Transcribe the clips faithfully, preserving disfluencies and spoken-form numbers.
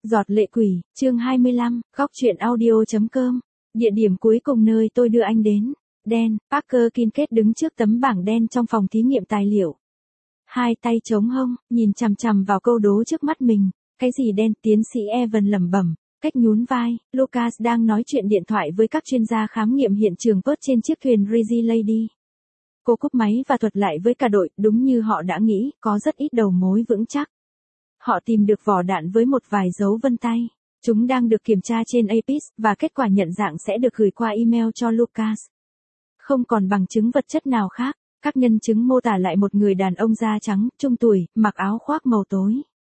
Giọt lệ quỷ, chương hai mươi lăm, góc truyện audio.com. Địa điểm cuối cùng nơi tôi đưa anh đến. Dan, Parker Kincaid đứng trước tấm bảng đen trong phòng thí nghiệm tài liệu. Hai tay chống hông, nhìn chằm chằm vào câu đố trước mắt mình. Cái gì đen? Tiến sĩ Evan lẩm bẩm, cách nhún vai. Lucas đang nói chuyện điện thoại với các chuyên gia khám nghiệm hiện trường Perth trên chiếc thuyền Crazy Lady. Cô cúp máy và thuật lại với cả đội, đúng như họ đã nghĩ, có rất ít đầu mối vững chắc. Họ tìm được vỏ đạn với một vài dấu vân tay. Chúng đang được kiểm tra trên a pê i ét, và kết quả nhận dạng sẽ được gửi qua email cho Lucas. Không còn bằng chứng vật chất nào khác, các nhân chứng mô tả lại một người đàn ông da trắng, trung tuổi, mặc áo khoác màu tối.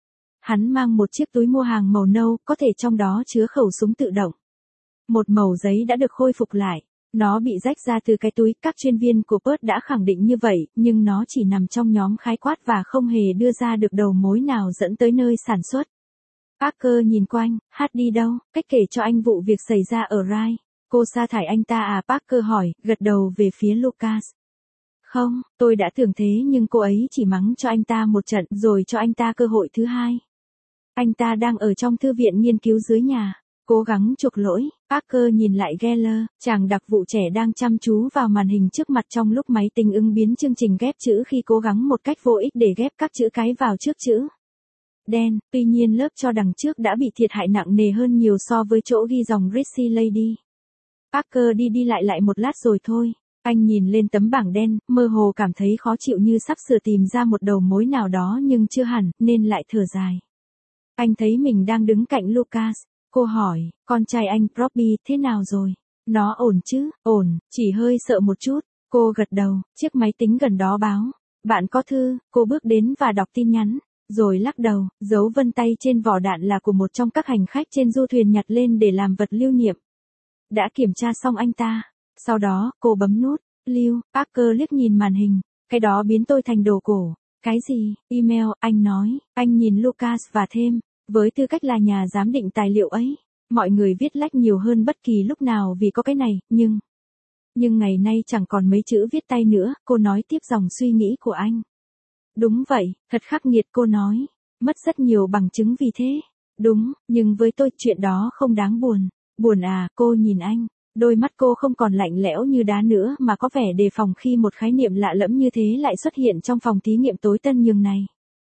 Hắn mang một chiếc túi mua hàng màu nâu, có thể trong đó chứa khẩu súng tự động. Một mẩu giấy đã được khôi phục lại. Nó bị rách ra từ cái túi, các chuyên viên của Perth đã khẳng định như vậy, nhưng nó chỉ nằm trong nhóm khái quát và không hề đưa ra được đầu mối nào dẫn tới nơi sản xuất. Parker nhìn quanh, hát đi đâu, cách kể cho anh vụ việc xảy ra ở Rye. Cô sa thải anh ta à? Parker hỏi, gật đầu về phía Lucas. Không, tôi đã tưởng thế nhưng cô ấy chỉ mắng cho anh ta một trận rồi cho anh ta cơ hội thứ hai. Anh ta đang ở trong thư viện nghiên cứu dưới nhà. Cố gắng chuộc lỗi. Parker nhìn lại Geller, chàng đặc vụ trẻ đang chăm chú vào màn hình trước mặt trong lúc máy tính ứng biến chương trình ghép chữ khi cố gắng một cách vô ích để ghép các chữ cái vào trước chữ. Đen, tuy nhiên lớp cho đằng trước đã bị thiệt hại nặng nề hơn nhiều so với chỗ ghi dòng Crazy Lady. Parker đi đi lại lại một lát rồi thôi. Anh nhìn lên tấm bảng đen, mơ hồ cảm thấy khó chịu như sắp sửa tìm ra một đầu mối nào đó nhưng chưa hẳn, nên lại thở dài. Anh thấy mình đang đứng cạnh Lucas. Cô hỏi, con trai anh, Robbie, thế nào rồi? Nó ổn chứ? Ổn, chỉ hơi sợ một chút. Cô gật đầu, chiếc máy tính gần đó báo. Bạn có thư. Cô bước đến và đọc tin nhắn. Rồi lắc đầu, dấu vân tay trên vỏ đạn là của một trong các hành khách trên du thuyền nhặt lên để làm vật lưu niệm. Đã kiểm tra xong anh ta. Sau đó, cô bấm nút. Lưu, Parker liếc nhìn màn hình. Cái đó biến tôi thành đồ cổ. Cái gì? Email, anh nói. Anh nhìn Lucas và thêm. Với tư cách là nhà giám định tài liệu ấy, mọi người viết lách nhiều hơn bất kỳ lúc nào vì có cái này, nhưng... Nhưng ngày nay chẳng còn mấy chữ viết tay nữa, cô nói tiếp dòng suy nghĩ của anh. Đúng vậy, thật khắc nghiệt, cô nói. Mất rất nhiều bằng chứng vì thế. Đúng, nhưng với tôi chuyện đó không đáng buồn. Buồn à? Cô nhìn anh. Đôi mắt cô không còn lạnh lẽo như đá nữa mà có vẻ đề phòng khi một khái niệm lạ lẫm như thế lại xuất hiện trong phòng thí nghiệm tối tân nhường này.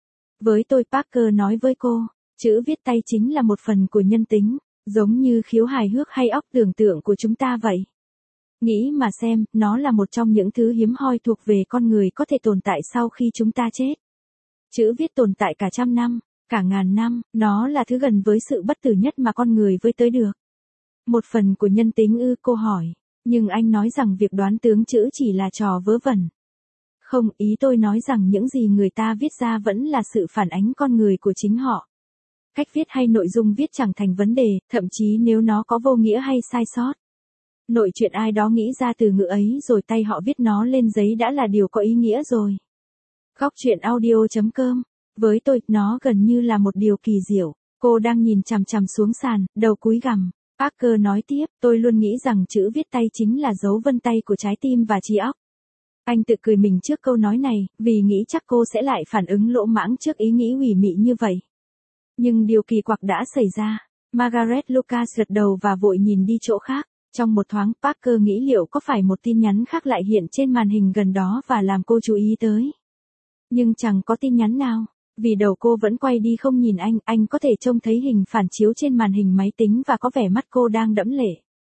Với tôi, Parker nói với cô. Chữ viết tay chính là một phần của nhân tính, giống như khiếu hài hước hay óc tưởng tượng của chúng ta vậy. Nghĩ mà xem, nó là một trong những thứ hiếm hoi thuộc về con người có thể tồn tại sau khi chúng ta chết. Chữ viết tồn tại cả trăm năm, cả ngàn năm, nó là thứ gần với sự bất tử nhất mà con người với tới được. Một phần của nhân tính ư? Cô hỏi, nhưng anh nói rằng việc đoán tướng chữ chỉ là trò vớ vẩn. Không, ý tôi nói rằng những gì người ta viết ra vẫn là sự phản ánh con người của chính họ. Cách viết hay nội dung viết chẳng thành vấn đề, thậm chí nếu nó có vô nghĩa hay sai sót. Nội chuyện ai đó nghĩ ra từ ngữ ấy rồi tay họ viết nó lên giấy đã là điều có ý nghĩa rồi. Góc truyện audio.com. Với tôi, nó gần như là một điều kỳ diệu. Cô đang nhìn chằm chằm xuống sàn, đầu cúi gằm. Parker nói tiếp, tôi luôn nghĩ rằng chữ viết tay chính là dấu vân tay của trái tim và trí óc. Anh tự cười mình trước câu nói này, vì nghĩ chắc cô sẽ lại phản ứng lỗ mãng trước ý nghĩ ủy mị như vậy. Nhưng điều kỳ quặc đã xảy ra. Margaret Lucas gật đầu và vội nhìn đi chỗ khác. Trong một thoáng, Parker nghĩ liệu có phải một tin nhắn khác lại hiện trên màn hình gần đó và làm cô chú ý tới. Nhưng chẳng có tin nhắn nào. Vì đầu cô vẫn quay đi không nhìn anh, anh có thể trông thấy hình phản chiếu trên màn hình máy tính và có vẻ mắt cô đang đẫm lệ.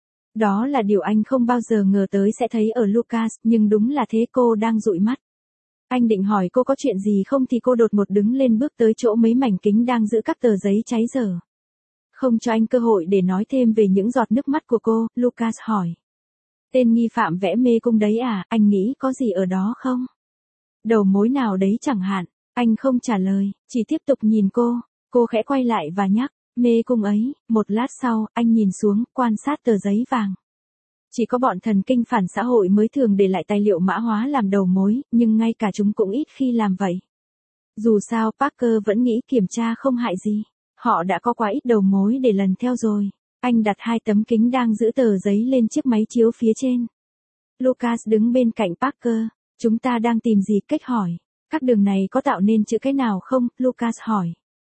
Đó là điều anh không bao giờ ngờ tới sẽ thấy ở Lucas, nhưng đúng là thế, cô đang dụi mắt. Anh định hỏi cô có chuyện gì không thì cô đột ngột đứng lên bước tới chỗ mấy mảnh kính đang giữ các tờ giấy cháy dở. Không cho anh cơ hội để nói thêm về những giọt nước mắt của cô, Lucas hỏi. Tên nghi phạm vẽ mê cung đấy à, anh nghĩ có gì ở đó không? Đầu mối nào đấy chẳng hạn. Anh không trả lời, chỉ tiếp tục nhìn cô. Cô khẽ quay lại và nhắc, mê cung ấy. Một lát sau, anh nhìn xuống, quan sát tờ giấy vàng. Chỉ có bọn thần kinh phản xã hội mới thường để lại tài liệu mã hóa làm đầu mối, nhưng ngay cả chúng cũng ít khi làm vậy. Dù sao, Parker vẫn nghĩ kiểm tra không hại gì. Họ đã có quá ít đầu mối để lần theo rồi. Anh đặt hai tấm kính đang giữ tờ giấy lên chiếc máy chiếu phía trên. Lucas đứng bên cạnh Parker. Chúng ta đang tìm gì? Cách hỏi. Các đường này có tạo nên chữ cái nào không? Lucas hỏi.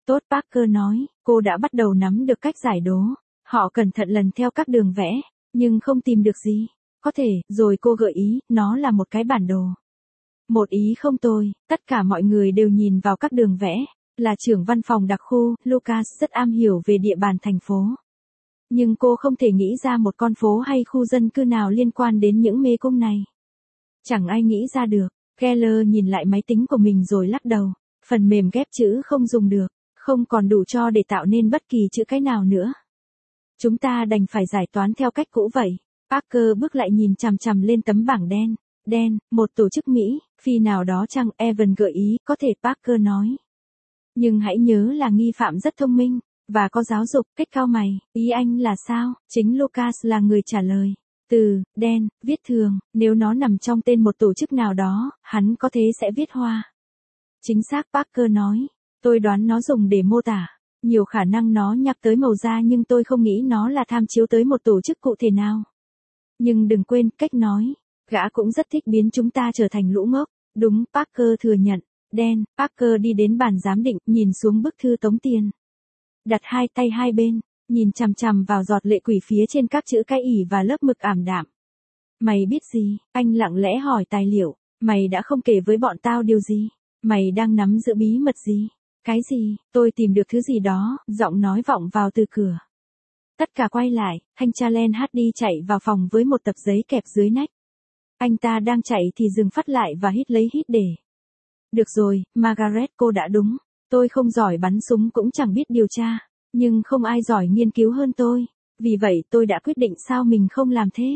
Tốt, Parker nói, cô đã bắt đầu nắm được cách giải đố. Họ cẩn thận lần theo các đường vẽ, nhưng không tìm được gì. Có thể, rồi cô gợi ý, nó là một cái bản đồ. Một ý không tồi, tất cả mọi người đều nhìn vào các đường vẽ. Là trưởng văn phòng đặc khu, Lucas rất am hiểu về địa bàn thành phố. Nhưng cô không thể nghĩ ra một con phố hay khu dân cư nào liên quan đến những mê cung này. Chẳng ai nghĩ ra được. Keller nhìn lại máy tính của mình rồi lắc đầu. Phần mềm ghép chữ không dùng được, không còn đủ cho để tạo nên bất kỳ chữ cái nào nữa. Chúng ta đành phải giải toán theo cách cũ vậy. Parker bước lại nhìn chằm chằm lên tấm bảng đen. Đen, một tổ chức Mỹ, phi nào đó chăng? Evan gợi ý, có thể, Parker nói. Nhưng hãy nhớ là nghi phạm rất thông minh, và có giáo dục. Cách cau mày, ý anh là sao? Chính Lucas là người trả lời. Từ, đen, viết thường, nếu nó nằm trong tên một tổ chức nào đó, hắn có thể sẽ viết hoa. Chính xác, Parker nói. Tôi đoán nó dùng để mô tả. Nhiều khả năng nó nhắc tới màu da nhưng tôi không nghĩ nó là tham chiếu tới một tổ chức cụ thể nào. Nhưng đừng quên, cách nói. Gã cũng rất thích biến chúng ta trở thành lũ ngốc. Đúng, Parker thừa nhận. Đen, Parker đi đến bàn giám định, nhìn xuống bức thư tống tiền. Đặt hai tay hai bên, nhìn chằm chằm vào giọt lệ quỷ phía trên các chữ cái ỉ và lớp mực ảm đạm. Mày biết gì? Anh lặng lẽ hỏi tài liệu. Mày đã không kể với bọn tao điều gì? Mày đang nắm giữ bí mật gì? Cái gì? Tôi tìm được thứ gì đó, giọng nói vọng vào từ cửa. Tất cả quay lại, thanh tra Len Hardy chạy vào phòng với một tập giấy kẹp dưới nách. Anh ta đang chạy thì dừng phát lại và hít lấy hít để. Được rồi, Margaret, cô đã đúng. Tôi không giỏi bắn súng cũng chẳng biết điều tra. Nhưng không ai giỏi nghiên cứu hơn tôi. Vì vậy tôi đã quyết định sao mình không làm thế.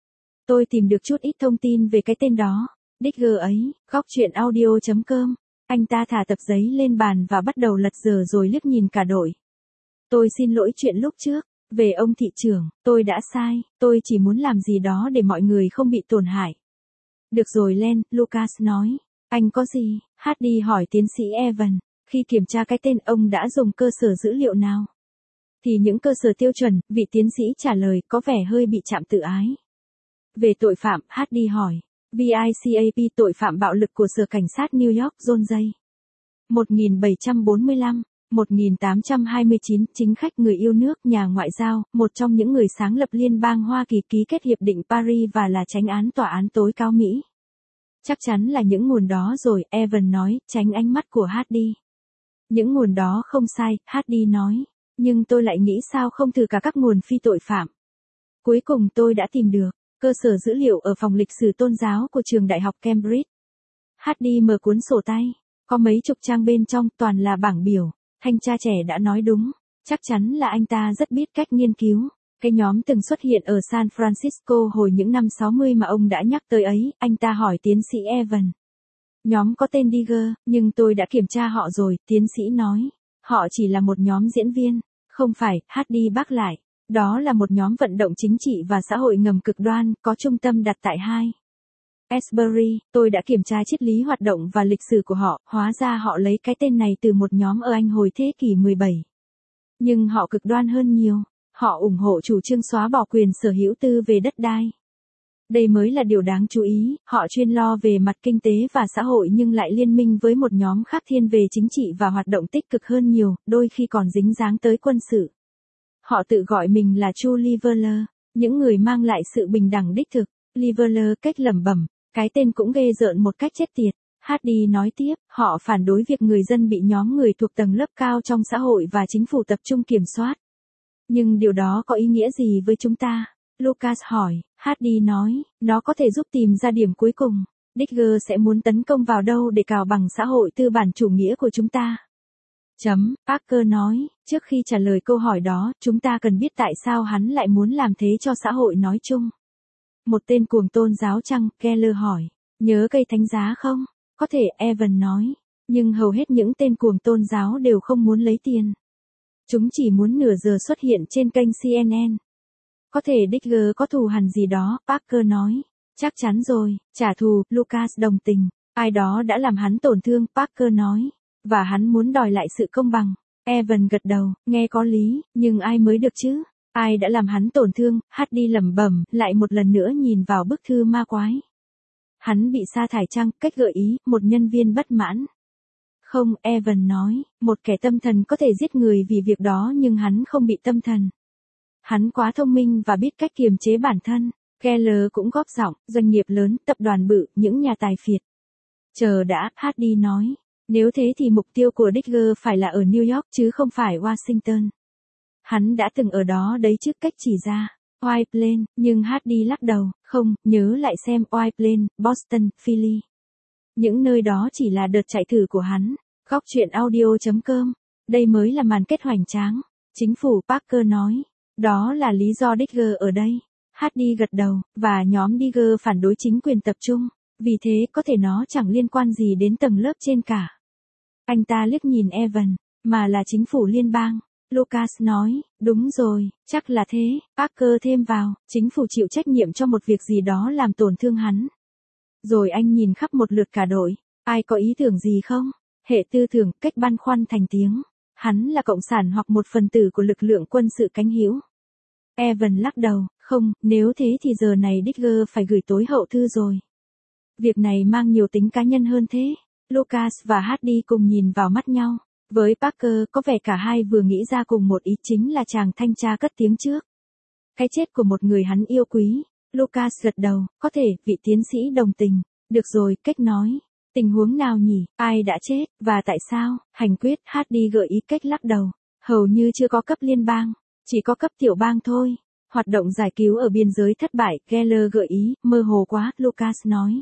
Tôi tìm được chút ít thông tin về cái tên đó. Digger ấy, góc chuyện audio chấm com. Anh ta thả tập giấy lên bàn và bắt đầu lật dở rồi liếc nhìn cả đội. Tôi xin lỗi chuyện lúc trước. Về ông thị trưởng, tôi đã sai. Tôi chỉ muốn làm gì đó để mọi người không bị tổn hại. Được rồi Len, Lucas nói. Anh có gì? Hardy hỏi tiến sĩ Evan. Khi kiểm tra cái tên ông đã dùng cơ sở dữ liệu nào? Thì những cơ sở tiêu chuẩn, vị tiến sĩ trả lời có vẻ hơi bị chạm tự ái. Về tội phạm, Hardy hỏi. VICAP tội phạm bạo lực của Sở Cảnh sát New York John Jay. một nghìn bảy trăm bốn mươi lăm, một nghìn tám trăm hai mươi chín, chính khách người yêu nước, nhà ngoại giao, một trong những người sáng lập Liên bang Hoa Kỳ ký kết Hiệp định Paris và là chánh án tòa án tối cao Mỹ. Chắc chắn là những nguồn đó rồi, Evan nói, tránh ánh mắt của Hardy. Những nguồn đó không sai, Hardy nói. Nhưng tôi lại nghĩ sao không thử cả các nguồn phi tội phạm. Cuối cùng tôi đã tìm được. Cơ sở dữ liệu ở phòng lịch sử tôn giáo của trường đại học Cambridge. Hardy mở cuốn sổ tay. Có mấy chục trang bên trong toàn là bảng biểu. Thanh tra trẻ đã nói đúng. Chắc chắn là anh ta rất biết cách nghiên cứu. Cái nhóm từng xuất hiện ở San Francisco hồi những năm sáu mươi mà ông đã nhắc tới ấy, anh ta hỏi tiến sĩ Evan. Nhóm có tên Digger, nhưng tôi đã kiểm tra họ rồi, tiến sĩ nói. Họ chỉ là một nhóm diễn viên. Không phải, Hardy bác lại. Đó là một nhóm vận động chính trị và xã hội ngầm cực đoan, có trung tâm đặt tại hai. Asbury, tôi đã kiểm tra triết lý hoạt động và lịch sử của họ, hóa ra họ lấy cái tên này từ một nhóm ở Anh hồi thế kỷ mười bảy. Nhưng họ cực đoan hơn nhiều, họ ủng hộ chủ trương xóa bỏ quyền sở hữu tư về đất đai. Đây mới là điều đáng chú ý, họ chuyên lo về mặt kinh tế và xã hội nhưng lại liên minh với một nhóm khác thiên về chính trị và hoạt động tích cực hơn nhiều, đôi khi còn dính dáng tới quân sự. Họ tự gọi mình là True Leveler, những người mang lại sự bình đẳng đích thực. Leveler cách lẩm bẩm, cái tên cũng ghê rợn một cách chết tiệt. Hardy nói tiếp, họ phản đối việc người dân bị nhóm người thuộc tầng lớp cao trong xã hội và chính phủ tập trung kiểm soát. Nhưng điều đó có ý nghĩa gì với chúng ta? Lucas hỏi, Hardy nói, nó có thể giúp tìm ra điểm cuối cùng. Digger sẽ muốn tấn công vào đâu để cào bằng xã hội tư bản chủ nghĩa của chúng ta? Chấm, Parker nói, trước khi trả lời câu hỏi đó, chúng ta cần biết tại sao hắn lại muốn làm thế cho xã hội nói chung. Một tên cuồng tôn giáo chăng? Keller hỏi. Nhớ cây thánh giá không? Có thể, Evan nói. Nhưng hầu hết những tên cuồng tôn giáo đều không muốn lấy tiền. Chúng chỉ muốn nửa giờ xuất hiện trên kênh C N N. Có thể Digger có thù hằn gì đó, Parker nói. Chắc chắn rồi, trả thù, Lucas đồng tình. Ai đó đã làm hắn tổn thương, Parker nói. Và hắn muốn đòi lại sự công bằng. Evan gật đầu, nghe có lý, nhưng ai mới được chứ? Ai đã làm hắn tổn thương? Hardy lẩm bẩm, lại một lần nữa nhìn vào bức thư ma quái. Hắn bị sa thải chăng? Cách gợi ý, một nhân viên bất mãn. Không, Evan nói, một kẻ tâm thần có thể giết người vì việc đó nhưng hắn không bị tâm thần. Hắn quá thông minh và biết cách kiềm chế bản thân. Keller cũng góp giọng, doanh nghiệp lớn, tập đoàn bự, những nhà tài phiệt. Chờ đã, Hardy nói. Nếu thế thì mục tiêu của Digger phải là ở New York chứ không phải Washington. Hắn đã từng ở đó đấy chứ, cách chỉ ra. White Plains, nhưng Hardy lắc đầu, không, nhớ lại xem White Plains, Boston, Philly. Những nơi đó chỉ là đợt chạy thử của hắn. Góc chuyện audio chấm com. Đây mới là màn kết hoành tráng. Chính phủ Parker nói. Đó là lý do Digger ở đây. Hardy gật đầu, và nhóm Digger phản đối chính quyền tập trung. Vì thế có thể nó chẳng liên quan gì đến tầng lớp trên cả. Anh ta liếc nhìn Evan, mà là chính phủ liên bang. Lucas nói, đúng rồi, chắc là thế. Parker thêm vào, chính phủ chịu trách nhiệm cho một việc gì đó làm tổn thương hắn. Rồi anh nhìn khắp một lượt cả đội. Ai có ý tưởng gì không? Hệ tư tưởng, cách băn khoăn thành tiếng. Hắn là cộng sản hoặc một phần tử của lực lượng quân sự cánh hữu. Evan lắc đầu, không, nếu thế thì giờ này Digger phải gửi tối hậu thư rồi. Việc này mang nhiều tính cá nhân hơn thế. Lucas và Hardy cùng nhìn vào mắt nhau. Với Parker có vẻ cả hai vừa nghĩ ra cùng một ý, chính là chàng thanh tra cất tiếng trước. Cái chết của một người hắn yêu quý. Lucas gật đầu, có thể, vị tiến sĩ đồng tình. Được rồi, cách nói. Tình huống nào nhỉ, ai đã chết, và tại sao? Hành quyết, Hardy gợi ý, cách lắc đầu. Hầu như chưa có cấp liên bang, chỉ có cấp tiểu bang thôi. Hoạt động giải cứu ở biên giới thất bại, Keller gợi ý, mơ hồ quá, Lucas nói.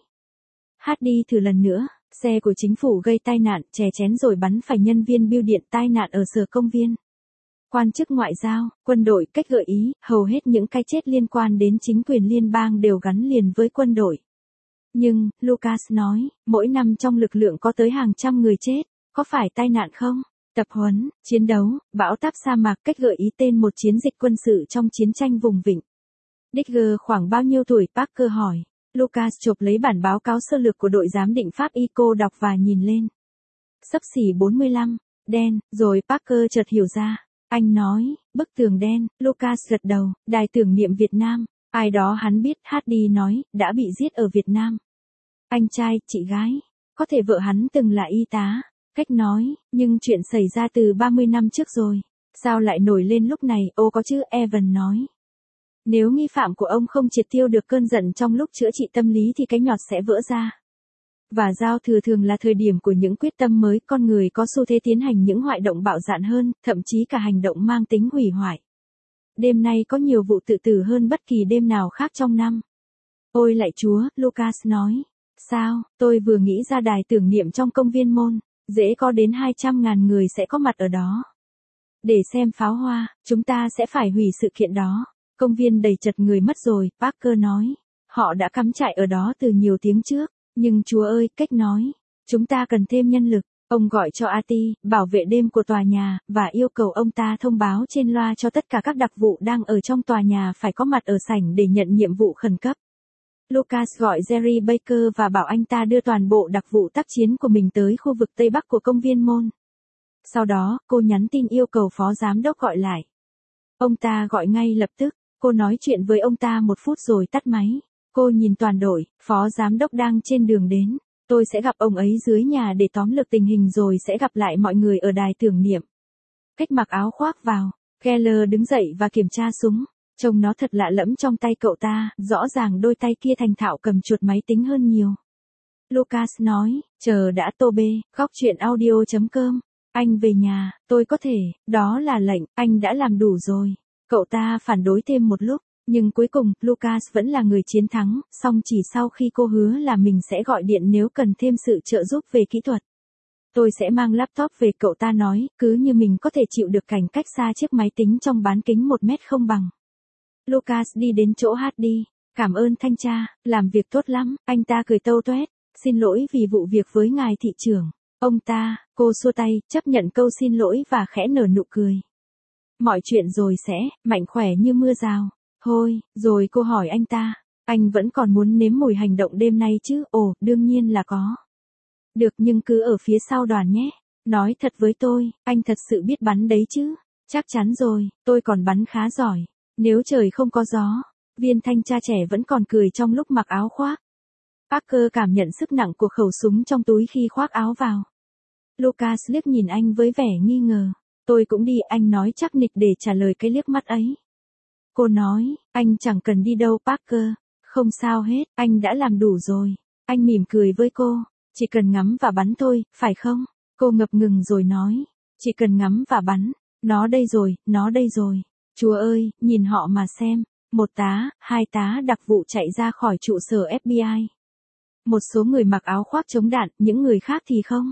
Hardy thử lần nữa, xe của chính phủ gây tai nạn, chè chén rồi bắn phải nhân viên bưu điện, tai nạn ở sở công viên. Quan chức ngoại giao, quân đội, cách gợi ý, hầu hết những cái chết liên quan đến chính quyền liên bang đều gắn liền với quân đội. Nhưng, Lucas nói, mỗi năm trong lực lượng có tới hàng trăm người chết, có phải tai nạn không? Tập huấn, chiến đấu, bão táp sa mạc, cách gợi ý tên một chiến dịch quân sự trong chiến tranh vùng vịnh. Digger khoảng bao nhiêu tuổi, Parker hỏi. Lucas chộp lấy bản báo cáo sơ lược của đội giám định pháp y, cô đọc và nhìn lên. Xấp xỉ bốn mươi lăm, đen, rồi Parker chợt hiểu ra. Anh nói, bức tường đen, Lucas gật đầu, đài tưởng niệm Việt Nam. Ai đó hắn biết, Hardy nói, đã bị giết ở Việt Nam. Anh trai, chị gái, có thể vợ hắn từng là y tá. Cách nói, nhưng chuyện xảy ra từ ba mươi năm trước rồi. Sao lại nổi lên lúc này, ô có chứ, Evan nói. Nếu nghi phạm của ông không triệt tiêu được cơn giận trong lúc chữa trị tâm lý thì cái nhọt sẽ vỡ ra. Và giao thừa thường là thời điểm của những quyết tâm mới, con người có xu thế tiến hành những hoạt động bạo dạn hơn, thậm chí cả hành động mang tính hủy hoại. Đêm nay có nhiều vụ tự tử hơn bất kỳ đêm nào khác trong năm. Ôi lạy Chúa, Lucas nói. Sao, tôi vừa nghĩ ra đài tưởng niệm trong công viên môn, dễ có đến hai trăm ngàn người sẽ có mặt ở đó. Để xem pháo hoa, chúng ta sẽ phải hủy sự kiện đó. Công viên đầy chật người mất rồi, Parker nói. Họ đã cắm trại ở đó từ nhiều tiếng trước, nhưng Chúa ơi, cách nói. Chúng ta cần thêm nhân lực. Ông gọi cho Artie, bảo vệ đêm của tòa nhà, và yêu cầu ông ta thông báo trên loa cho tất cả các đặc vụ đang ở trong tòa nhà phải có mặt ở sảnh để nhận nhiệm vụ khẩn cấp. Lucas gọi Jerry Baker và bảo anh ta đưa toàn bộ đặc vụ tác chiến của mình tới khu vực Tây Bắc của công viên môn. Sau đó, cô nhắn tin yêu cầu phó giám đốc gọi lại. Ông ta gọi ngay lập tức, cô nói chuyện với ông ta một phút rồi tắt máy. Cô nhìn toàn đội, phó giám đốc đang trên đường đến. Tôi sẽ gặp ông ấy dưới nhà để tóm lược tình hình rồi sẽ gặp lại mọi người ở đài tưởng niệm. Cách mặc áo khoác vào, Keller đứng dậy và kiểm tra súng. Trông nó thật lạ lẫm trong tay cậu ta, rõ ràng đôi tay kia thành thạo cầm chuột máy tính hơn nhiều. Lucas nói, chờ đã Tobe, góc chuyện audio chấm com. Anh về nhà, tôi có thể, đó là lệnh, anh đã làm đủ rồi. Cậu ta phản đối thêm một lúc, nhưng cuối cùng, Lucas vẫn là người chiến thắng, song chỉ sau khi cô hứa là mình sẽ gọi điện nếu cần thêm sự trợ giúp về kỹ thuật. Tôi sẽ mang laptop về, cậu ta nói, cứ như mình có thể chịu được cảnh cách xa chiếc máy tính trong bán kính một mét không bằng. Lucas đi đến chỗ Hardy, cảm ơn thanh tra, làm việc tốt lắm, anh ta cười tâu toét, xin lỗi vì vụ việc với ngài thị trưởng. Ông ta, cô xua tay, chấp nhận câu xin lỗi và khẽ nở nụ cười. Mọi chuyện rồi sẽ, mạnh khỏe như mưa rào. Thôi, rồi cô hỏi anh ta, anh vẫn còn muốn nếm mùi hành động đêm nay chứ? Ồ, đương nhiên là có. Được, nhưng cứ ở phía sau đoàn nhé. Nói thật với tôi, anh thật sự biết bắn đấy chứ? Chắc chắn rồi, tôi còn bắn khá giỏi. Nếu trời không có gió, viên thanh tra trẻ vẫn còn cười trong lúc mặc áo khoác. Parker cảm nhận sức nặng của khẩu súng trong túi khi khoác áo vào. Lucas liếc nhìn anh với vẻ nghi ngờ. Tôi cũng đi, anh nói chắc nịch để trả lời cái liếc mắt ấy. Cô nói, anh chẳng cần đi đâu Parker. Không sao hết, anh đã làm đủ rồi. Anh mỉm cười với cô. Chỉ cần ngắm và bắn thôi, phải không? Cô ngập ngừng rồi nói. Chỉ cần ngắm và bắn. Nó đây rồi, nó đây rồi. Chúa ơi, nhìn họ mà xem. Một tá, hai tá đặc vụ chạy ra khỏi trụ sở ép bê i. Một số người mặc áo khoác chống đạn, những người khác thì không.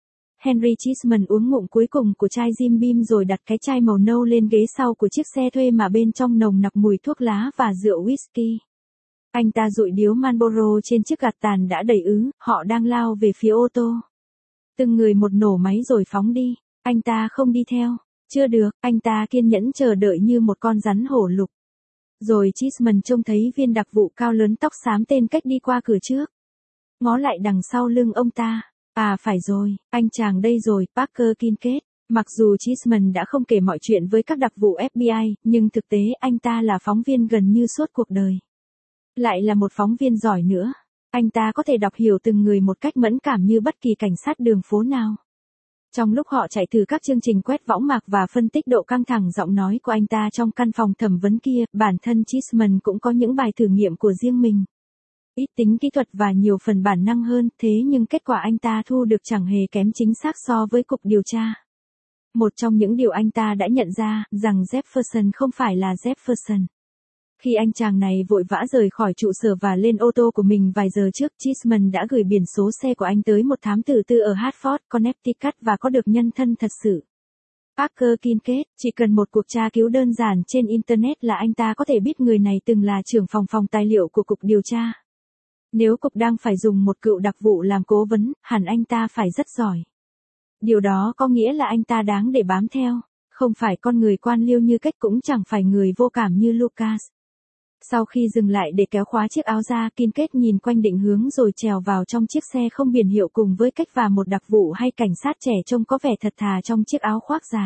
Henry Chisholm uống ngụm cuối cùng của chai Jim Beam rồi đặt cái chai màu nâu lên ghế sau của chiếc xe thuê mà bên trong nồng nặc mùi thuốc lá và rượu whisky. Anh ta dụi điếu Marlboro trên chiếc gạt tàn đã đầy ứ, họ đang lao về phía ô tô. Từng người một nổ máy rồi phóng đi, anh ta không đi theo. Chưa được, anh ta kiên nhẫn chờ đợi như một con rắn hổ lục. Rồi Chisholm trông thấy viên đặc vụ cao lớn tóc xám tên cách đi qua cửa trước. Ngó lại đằng sau lưng ông ta. À phải rồi, anh chàng đây rồi, Parker Kincaid. Mặc dù Chisholm đã không kể mọi chuyện với các đặc vụ ép bê i, nhưng thực tế anh ta là phóng viên gần như suốt cuộc đời. Lại là một phóng viên giỏi nữa. Anh ta có thể đọc hiểu từng người một cách mẫn cảm như bất kỳ cảnh sát đường phố nào. Trong lúc họ chạy thử các chương trình quét võng mạc và phân tích độ căng thẳng giọng nói của anh ta trong căn phòng thẩm vấn kia, bản thân Chisholm cũng có những bài thử nghiệm của riêng mình. Ít tính kỹ thuật và nhiều phần bản năng hơn, thế nhưng kết quả anh ta thu được chẳng hề kém chính xác so với cục điều tra. Một trong những điều anh ta đã nhận ra, rằng Jefferson không phải là Jefferson. Khi anh chàng này vội vã rời khỏi trụ sở và lên ô tô của mình vài giờ trước, Chisholm đã gửi biển số xe của anh tới một thám tử tư ở Hartford, Connecticut và có được nhân thân thật sự. Parker Kincaid, chỉ cần một cuộc tra cứu đơn giản trên Internet là anh ta có thể biết người này từng là trưởng phòng phòng tài liệu của cục điều tra. Nếu cục đang phải dùng một cựu đặc vụ làm cố vấn, hẳn anh ta phải rất giỏi. Điều đó có nghĩa là anh ta đáng để bám theo, không phải con người quan liêu như cách cũng chẳng phải người vô cảm như Lucas. Sau khi dừng lại để kéo khóa chiếc áo ra, Kincaid nhìn quanh định hướng rồi trèo vào trong chiếc xe không biển hiệu cùng với cách và một đặc vụ hay cảnh sát trẻ trông có vẻ thật thà trong chiếc áo khoác dài.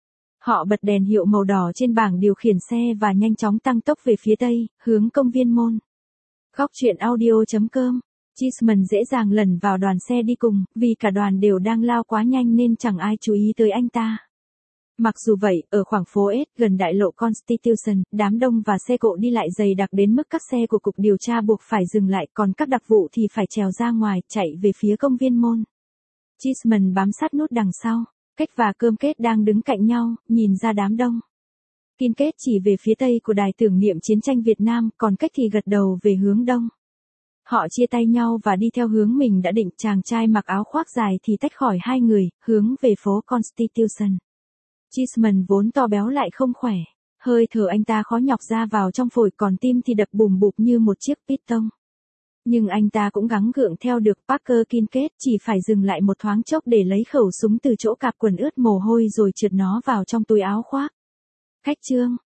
Họ bật đèn hiệu màu đỏ trên bảng điều khiển xe và nhanh chóng tăng tốc về phía tây, hướng công viên Môn. Góc truyện audio chấm com. Chisholm dễ dàng lẩn vào đoàn xe đi cùng, vì cả đoàn đều đang lao quá nhanh nên chẳng ai chú ý tới anh ta. Mặc dù vậy, ở khoảng phố S gần đại lộ Constitution, đám đông và xe cộ đi lại dày đặc đến mức các xe của cục điều tra buộc phải dừng lại, còn các đặc vụ thì phải trèo ra ngoài, chạy về phía công viên Môn. Chisholm bám sát nút đằng sau, Cách và Cơm Kết đang đứng cạnh nhau, nhìn ra đám đông. Kincaid chỉ về phía tây của đài tưởng niệm chiến tranh Việt Nam, còn Cách thì gật đầu về hướng đông. Họ chia tay nhau và đi theo hướng mình đã định, chàng trai mặc áo khoác dài thì tách khỏi hai người, hướng về phố Constitution. Chisholm vốn to béo lại không khỏe, hơi thở anh ta khó nhọc ra vào trong phổi, còn tim thì đập bùm bụp như một chiếc piston. Nhưng anh ta cũng gắng gượng theo được. Parker Kincaid chỉ phải dừng lại một thoáng chốc để lấy khẩu súng từ chỗ cạp quần ướt mồ hôi rồi trượt nó vào trong túi áo khoác. Khách trương,